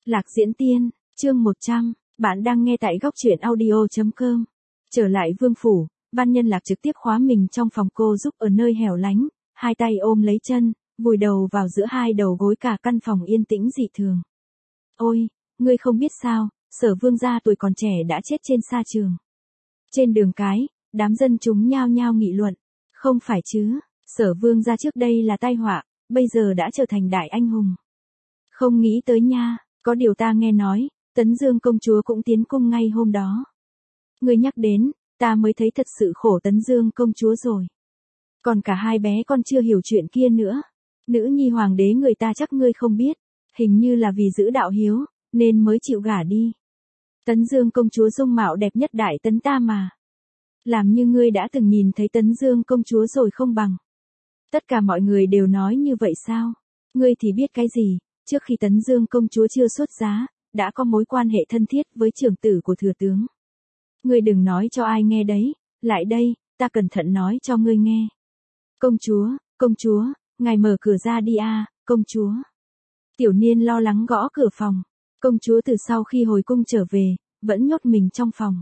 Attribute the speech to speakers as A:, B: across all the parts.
A: Lạc Diễn Tiên, chương 100, bạn đang nghe tại góc truyện audio.com. Trở lại vương phủ, Văn Nhân Lạc trực tiếp khóa mình trong phòng cô giúp ở nơi hẻo lánh, hai tay ôm lấy chân, vùi đầu vào giữa hai đầu gối, cả căn phòng yên tĩnh dị thường. Ôi, ngươi không biết sao, Sở Vương gia tuổi còn trẻ đã chết trên sa trường. Trên đường cái, đám dân chúng nhao nhao nghị luận. Không phải chứ, Sở Vương gia trước đây là tai họa, bây giờ đã trở thành đại anh hùng. Không nghĩ tới nha, có điều ta nghe nói, Tấn Dương công chúa cũng tiến cung ngay hôm đó. Ngươi nhắc đến, ta mới thấy thật sự khổ Tấn Dương công chúa rồi. Còn cả hai bé con chưa hiểu chuyện kia nữa. Nữ nhi hoàng đế người ta chắc ngươi không biết, hình như là vì giữ đạo hiếu, nên mới chịu gả đi. Tấn Dương công chúa dung mạo đẹp nhất đại tấn ta mà. Làm như ngươi đã từng nhìn thấy Tấn Dương công chúa rồi không bằng. Tất cả mọi người đều nói như vậy sao? Ngươi thì biết cái gì, trước khi Tấn Dương công chúa chưa xuất giá, đã có mối quan hệ thân thiết với trưởng tử của thừa tướng. Ngươi đừng nói cho ai nghe đấy, lại đây, ta cẩn thận nói cho ngươi nghe. Công chúa, ngài mở cửa ra đi a, công chúa. Tiểu Niên lo lắng gõ cửa phòng. Công chúa từ sau khi hồi cung trở về, vẫn nhốt mình trong phòng.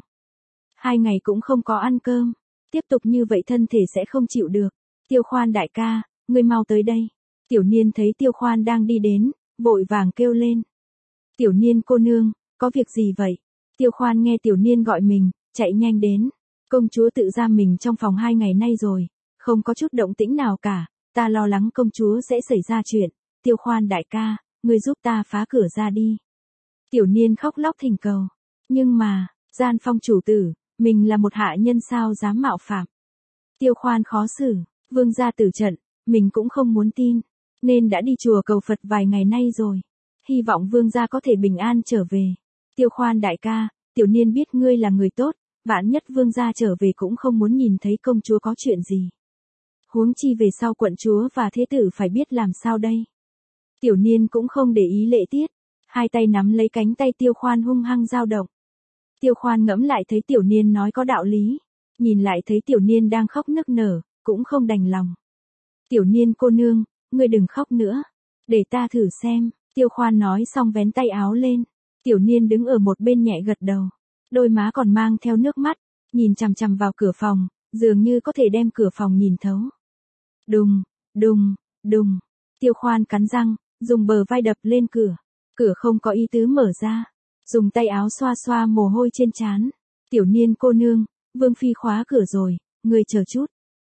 A: 2 ngày cũng không có ăn cơm, tiếp tục như vậy thân thể sẽ không chịu được. Tiêu Khoan đại ca, ngươi mau tới đây. Tiểu Niên thấy Tiêu Khoan đang đi đến, vội vàng kêu lên. Tiểu Niên cô nương, có việc gì vậy? Tiêu Khoan nghe Tiểu Niên gọi mình, chạy nhanh đến. Công chúa tự giam mình trong phòng 2 ngày nay rồi, không có chút động tĩnh nào cả, ta lo lắng công chúa sẽ xảy ra chuyện. Tiêu Khoan đại ca, ngươi giúp ta phá cửa ra đi. Tiểu Niên khóc lóc thỉnh cầu. Nhưng mà, Gian Phong chủ tử, mình là một hạ nhân sao dám mạo phạm. Tiêu Khoan khó xử, vương gia tử trận, mình cũng không muốn tin, nên đã đi chùa cầu Phật vài ngày nay rồi. Hy vọng vương gia có thể bình an trở về. Tiêu Khoan đại ca, Tiểu Niên biết ngươi là người tốt, vạn nhất vương gia trở về cũng không muốn nhìn thấy công chúa có chuyện gì. Huống chi về sau quận chúa và thế tử phải biết làm sao đây. Tiểu Niên cũng không để ý lễ tiết, hai tay nắm lấy cánh tay Tiêu Khoan hung hăng dao động. Tiêu Khoan ngẫm lại thấy Tiểu Niên nói có đạo lý, nhìn lại thấy Tiểu Niên đang khóc nức nở, cũng không đành lòng. Tiểu Niên cô nương, ngươi đừng khóc nữa, để ta thử xem. Tiêu Khoan nói xong vén tay áo lên. Tiểu Niên đứng ở một bên nhẹ gật đầu, đôi má còn mang theo nước mắt, nhìn chằm chằm vào cửa phòng, dường như có thể đem cửa phòng nhìn thấu. Đùng, đùng, đùng. Tiêu Khoan cắn răng, dùng bờ vai đập lên cửa. Cửa không có ý tứ mở ra. Dùng tay áo xoa xoa mồ hôi trên trán. Tiểu Niên cô nương, vương phi khóa cửa rồi, ngươi chờ chút.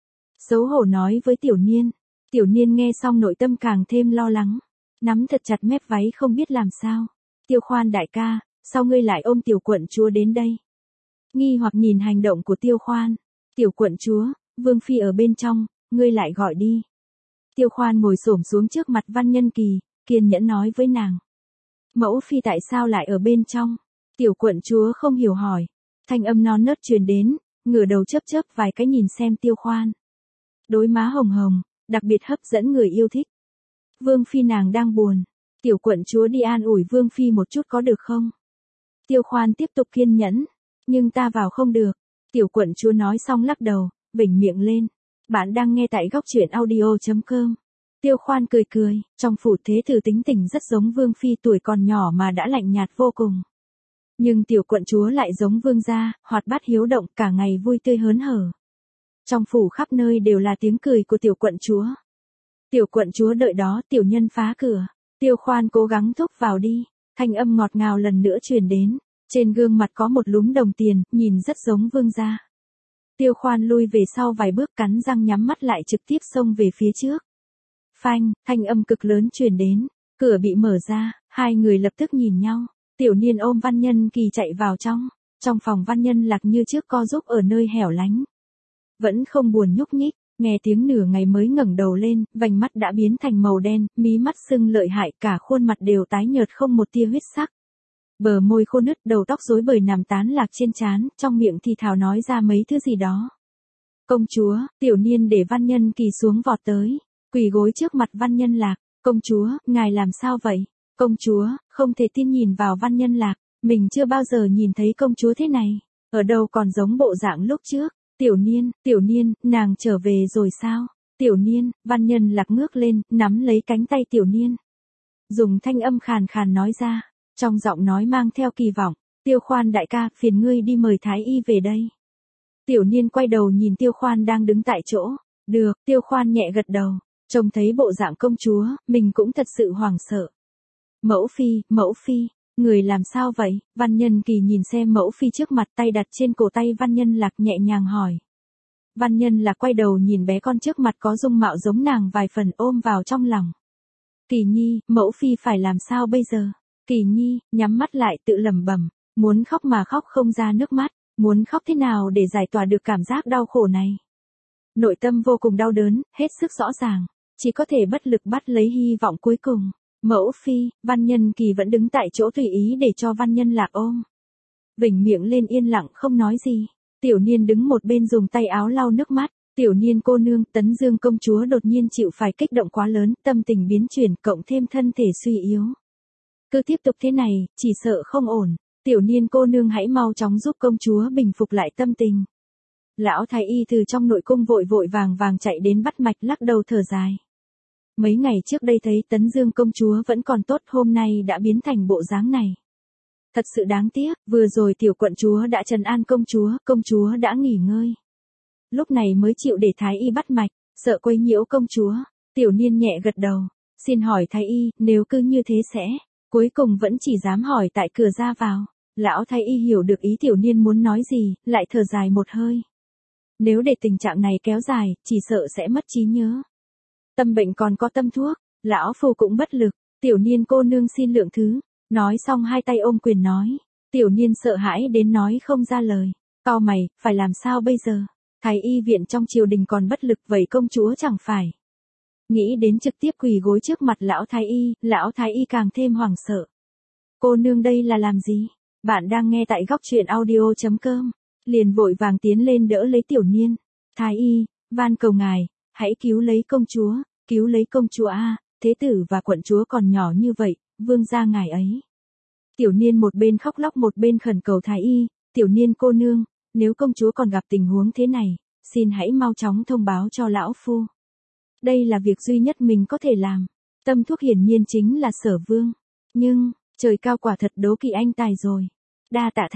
A: Xấu hổ nói với Tiểu Niên. Tiểu Niên nghe xong nội tâm càng thêm lo lắng, nắm thật chặt mép váy không biết làm sao. Tiêu Khoan đại ca, sao ngươi lại ôm tiểu quận chúa đến đây? Nghi hoặc nhìn hành động của Tiêu Khoan. Tiểu quận chúa, vương phi ở bên trong, ngươi lại gọi đi. Tiêu Khoan ngồi xổm xuống trước mặt Văn Nhân Kỳ, kiên nhẫn nói với nàng. Mẫu phi tại sao lại ở bên trong? Tiểu quận chúa không hiểu hỏi. Thanh âm non nớt truyền đến, ngửa đầu chớp chớp vài cái nhìn xem Tiêu Khoan. Đôi má hồng hồng, đặc biệt hấp dẫn người yêu thích. Vương phi nàng đang buồn. Tiểu quận chúa đi an ủi vương phi một chút có được không? Tiêu Khoan tiếp tục kiên nhẫn. Nhưng ta vào không được. Tiểu quận chúa nói xong lắc đầu, vểnh miệng lên. Bạn đang nghe tại góc truyện audio.com. Tiêu Khoan cười cười, trong phủ thế tử tính tình rất giống vương phi tuổi còn nhỏ mà đã lạnh nhạt vô cùng. Nhưng tiểu quận chúa lại giống vương gia, hoạt bát hiếu động, cả ngày vui tươi hớn hở. Trong phủ khắp nơi đều là tiếng cười của tiểu quận chúa. Tiểu quận chúa đợi đó, tiểu nhân phá cửa. Tiêu Khoan cố gắng thúc vào đi. Thanh âm ngọt ngào lần nữa truyền đến. Trên gương mặt có một lúm đồng tiền, nhìn rất giống vương gia. Tiêu Khoan lui về sau vài bước, cắn răng nhắm mắt lại, trực tiếp xông về phía trước. Phanh, thanh âm cực lớn truyền đến. Cửa bị mở ra, hai người lập tức nhìn nhau. Tiểu Niên ôm Văn Nhân Kỳ chạy vào trong. Trong phòng Văn Nhân Lạc như trước co giúp ở nơi hẻo lánh. Vẫn không buồn nhúc nhích, nghe tiếng nửa ngày mới ngẩng đầu lên, vành mắt đã biến thành màu đen, mí mắt sưng lợi hại, cả khuôn mặt đều tái nhợt không một tia huyết sắc. Bờ môi khô nứt, đầu tóc rối bời nằm tán lạc trên trán, trong miệng thì thào nói ra mấy thứ gì đó. Công chúa, Tiểu Niên để Văn Nhân Kỳ xuống vọt tới, quỳ gối trước mặt Văn Nhân Lạc. Công chúa, ngài làm sao vậy? Công chúa, không thể tin nhìn vào Văn Nhân Lạc, mình chưa bao giờ nhìn thấy công chúa thế này, ở đâu còn giống bộ dạng lúc trước. Tiểu Niên, nàng trở về rồi sao? Tiểu Niên, Văn Nhân Lạc ngước lên, nắm lấy cánh tay Tiểu Niên. Dùng thanh âm khàn khàn nói ra. Trong giọng nói mang theo kỳ vọng, Tiêu Khoan đại ca, phiền ngươi đi mời Thái Y về đây. Tiểu Niên quay đầu nhìn Tiêu Khoan đang đứng tại chỗ. Được, Tiêu Khoan nhẹ gật đầu, trông thấy bộ dạng công chúa, mình cũng thật sự hoảng sợ. Mẫu phi, người làm sao vậy? Văn Nhân Kỳ nhìn xem mẫu phi trước mặt, tay đặt trên cổ tay Văn Nhân Lạc nhẹ nhàng hỏi. Văn Nhân Lạc quay đầu nhìn bé con trước mặt có dung mạo giống nàng vài phần, ôm vào trong lòng. Kỳ Nhi, mẫu phi phải làm sao bây giờ? Kỳ Nhi, nhắm mắt lại tự lẩm bẩm, muốn khóc mà khóc không ra nước mắt, muốn khóc thế nào để giải tỏa được cảm giác đau khổ này. Nội tâm vô cùng đau đớn, hết sức rõ ràng, chỉ có thể bất lực bắt lấy hy vọng cuối cùng. Mẫu phi, Văn Nhân Kỳ vẫn đứng tại chỗ tùy ý để cho Văn Nhân Lạc ôm. Vểnh miệng lên yên lặng không nói gì. Tiểu Niên đứng một bên dùng tay áo lau nước mắt. Tiểu Niên cô nương, Tấn Dương công chúa đột nhiên chịu phải kích động quá lớn, tâm tình biến chuyển cộng thêm thân thể suy yếu. Cứ tiếp tục thế này, chỉ sợ không ổn. Tiểu Niên cô nương hãy mau chóng giúp công chúa bình phục lại tâm tình. Lão thái y từ trong nội cung vội vội vàng chạy đến bắt mạch, lắc đầu thở dài. Mấy ngày trước đây thấy Tấn Dương công chúa vẫn còn tốt, hôm nay đã biến thành bộ dáng này. Thật sự đáng tiếc, vừa rồi tiểu quận chúa đã trấn an công chúa đã nghỉ ngơi. Lúc này mới chịu để thái y bắt mạch, sợ quấy nhiễu công chúa. Tiểu Niên nhẹ gật đầu, xin hỏi thái y, nếu cứ như thế sẽ, cuối cùng vẫn chỉ dám hỏi tại cửa ra vào. Lão thái y hiểu được ý Tiểu Niên muốn nói gì, lại thở dài một hơi. Nếu để tình trạng này kéo dài, chỉ sợ sẽ mất trí nhớ. Tâm bệnh còn có tâm thuốc, lão phu cũng bất lực, Tiểu Niên cô nương xin lượng thứ. Nói xong hai tay ôm quyền nói. Tiểu Niên sợ hãi đến nói không ra lời. Cau mày, phải làm sao bây giờ? Thái y viện trong triều đình còn bất lực, vậy công chúa chẳng phải. Nghĩ đến trực tiếp quỳ gối trước mặt lão thái y càng thêm hoảng sợ. Cô nương đây là làm gì? Bạn đang nghe tại góc truyện audio.com. Liền vội vàng tiến lên đỡ lấy Tiểu Niên. Thái y, van cầu ngài, hãy cứu lấy công chúa a, thế tử và quận chúa còn nhỏ như vậy, vương gia ngài ấy. Tiểu Niên một bên khóc lóc một bên khẩn cầu thái y, Tiểu Niên cô nương, nếu công chúa còn gặp tình huống thế này, xin hãy mau chóng thông báo cho lão phu. Đây là việc duy nhất mình có thể làm. Tâm thuốc hiển nhiên chính là Sở Vương. Nhưng, trời cao quả thật đố kỵ anh tài rồi. Đa tạ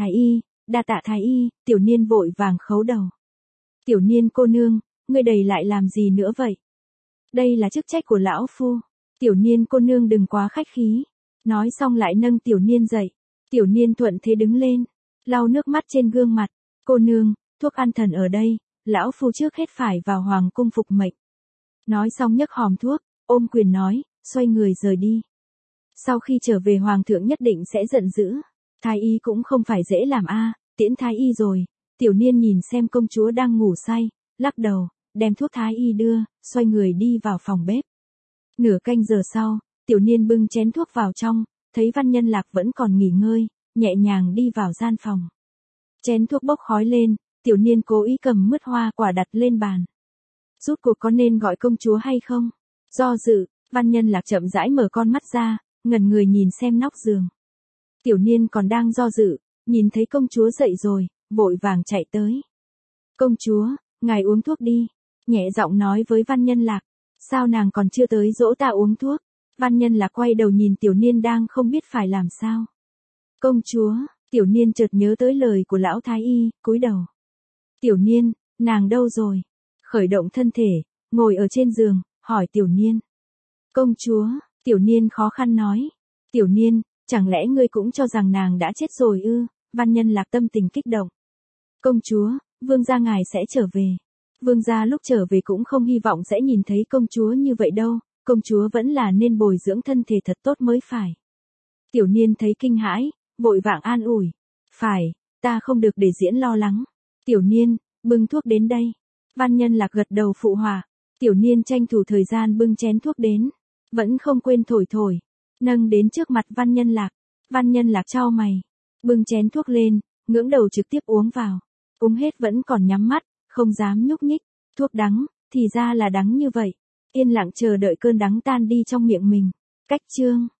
A: thái y, Tiểu Niên vội vàng khấu đầu. Tiểu Niên cô nương, ngươi đầy lại làm gì nữa vậy? Đây là chức trách của lão phu. Tiểu Niên cô nương đừng quá khách khí. Nói xong lại nâng Tiểu Niên dậy. Tiểu Niên thuận thế đứng lên, lau nước mắt trên gương mặt. Cô nương, thuốc an thần ở đây, lão phu trước hết phải vào hoàng cung phục mệnh. Nói xong nhấc hòm thuốc, ôm quyền nói, xoay người rời đi. Sau khi trở về hoàng thượng nhất định sẽ giận dữ. Thái y cũng không phải dễ làm a, tiễn thái y rồi. Tiểu Niên nhìn xem công chúa đang ngủ say, lắc đầu, đem thuốc thái y đưa, xoay người đi vào phòng bếp. Nửa canh giờ sau, Tiểu Niên bưng chén thuốc vào trong, thấy Văn Nhân Lạc vẫn còn nghỉ ngơi, nhẹ nhàng đi vào gian phòng. Chén thuốc bốc khói lên, Tiểu Niên cố ý cầm mứt hoa quả đặt lên bàn. Rốt cuộc có nên gọi công chúa hay không? Do dự, Văn Nhân Lạc chậm rãi mở con mắt ra, ngẩn người nhìn xem nóc giường. Tiểu Niên còn đang do dự, nhìn thấy công chúa dậy rồi, vội vàng chạy tới. Công chúa, ngài uống thuốc đi, nhẹ giọng nói với Văn Nhân Lạc. Sao nàng còn chưa tới dỗ ta uống thuốc? Văn Nhân Lạc quay đầu nhìn Tiểu Niên đang không biết phải làm sao. Công chúa, Tiểu Niên chợt nhớ tới lời của lão thái y, cúi đầu. Tiểu Niên, nàng đâu rồi? Khởi động thân thể, ngồi ở trên giường, hỏi Tiểu Niên. Công chúa, Tiểu Niên khó khăn nói. Tiểu Niên, chẳng lẽ ngươi cũng cho rằng nàng đã chết rồi ư? Văn Nhân Lạc tâm tình kích động. Công chúa, vương gia ngài sẽ trở về. Vương gia lúc trở về cũng không hy vọng sẽ nhìn thấy công chúa như vậy đâu, công chúa vẫn là nên bồi dưỡng thân thể thật tốt mới phải. Tiểu Niên thấy kinh hãi, vội vàng an ủi. Phải, ta không được để diễn lo lắng. Tiểu Niên, bưng thuốc đến đây. Văn Nhân Lạc gật đầu phụ họa. Tiểu Niên tranh thủ thời gian bưng chén thuốc đến. Vẫn không quên thổi, nâng đến trước mặt Văn Nhân Lạc. Văn Nhân Lạc chau mày, bưng chén thuốc lên, ngưỡng đầu trực tiếp uống vào. Uống hết vẫn còn nhắm mắt, không dám nhúc nhích. Thuốc đắng, thì ra là đắng như vậy. Yên lặng chờ đợi cơn đắng tan đi trong miệng mình. Cách chương